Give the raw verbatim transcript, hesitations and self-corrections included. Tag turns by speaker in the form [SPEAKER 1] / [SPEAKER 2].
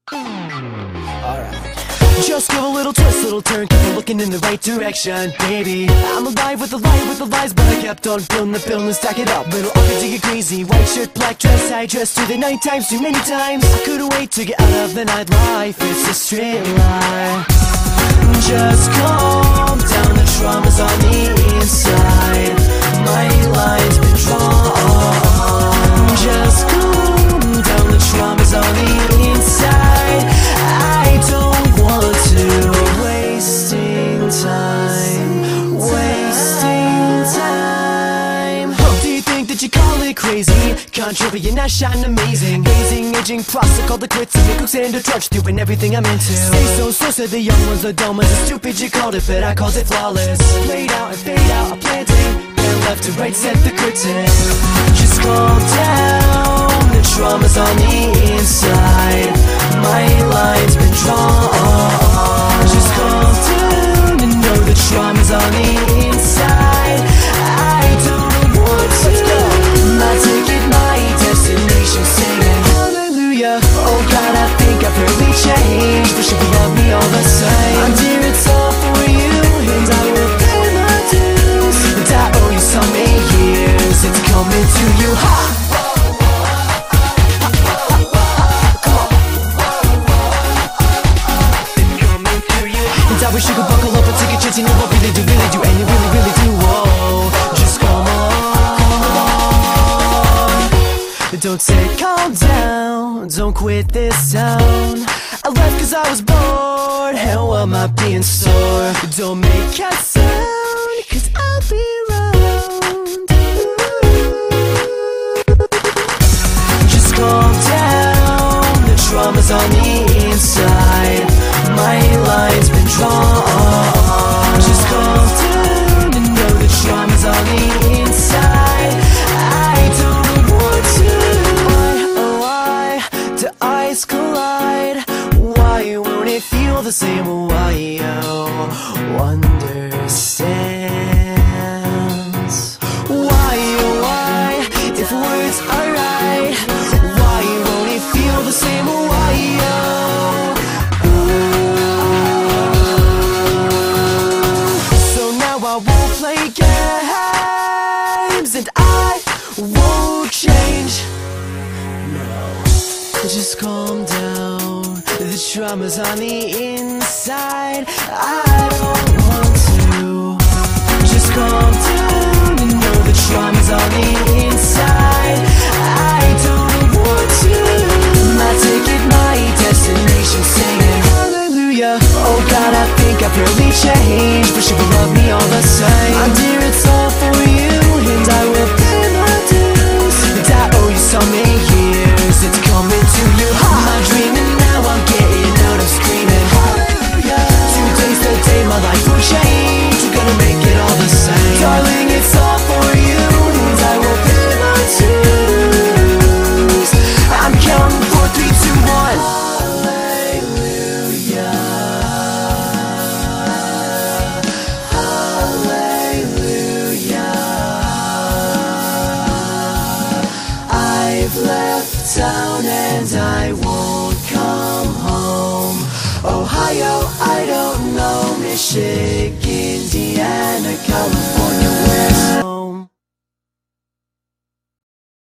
[SPEAKER 1] Alright. Just give a little twist, little turn, keep on looking in the right direction, baby. I'm alive with the light, with the lies, but I kept on building the building, stack it up. Little up to get crazy, white shirt, black dress, I dressed through the night times too many times. I couldn't wait to get out of the nightlife, it's a straight line. Just calm down, the trauma's on the inside. My line's been drawn. Just calm down, the trauma's on the inside. I don't want to wasting time, wasting time. Oh, do you think that you call it crazy? Controversy, you're not shining amazing. Amazing, aging, process, call the quits. And cooks and a trudge, doing everything I'm into. Stay so slow, said the young ones, the dumb ones. The stupid you called it, but I called it flawless. Played out and fade out, a planting. Then left to right, set the curtain. Just calm down, the trauma's on the inside. My line's been drawn. Just calm down and know the trauma's on the inside. I don't want to. My ticket, my destination, singing hallelujah. Oh God, I think I've really changed. Wish you could love me all the same. I'm dear, it's all for you, and I will pay my dues. And I owe you so many years. It's coming to you. Ha! I wish you could buckle up and take a chance. You know what really do, really do, and you really, really do. Whoa, just come on. Don't say calm down, don't quit this town. I left cause I was bored, how am I being sore? Don't make a sound, cause I'll be around. Just calm down, the trauma's on the inside. My line's been drawn. Just calm down and know the trauma's on the inside. I don't want to. Why, oh why, do eyes collide? Why won't it feel the same? Why, oh, understands. Why, oh why, if words are right, why won't it feel the same? Why, oh. I won't play games, and I won't change. No, just calm down. The trauma's on the inside. I don't want to. Just calm down and know the trauma's on the inside. I don't want to. My ticket, my destination, singing hallelujah. Oh God, I think I've really changed. Wish you would love me all the same. I'm dear, it's all for you, and I will pay my dues. And I owe you so many years. It's coming to you. I'm not dreaming now, I'm getting out of screaming hallelujah. Today's the day my life will change. We're gonna make it all the same. Darling, it's all for you, and I will pay my dues. I'm counting four, three, two, one. Left town and I won't come home. Ohio, I don't know. Michigan, Indiana, California.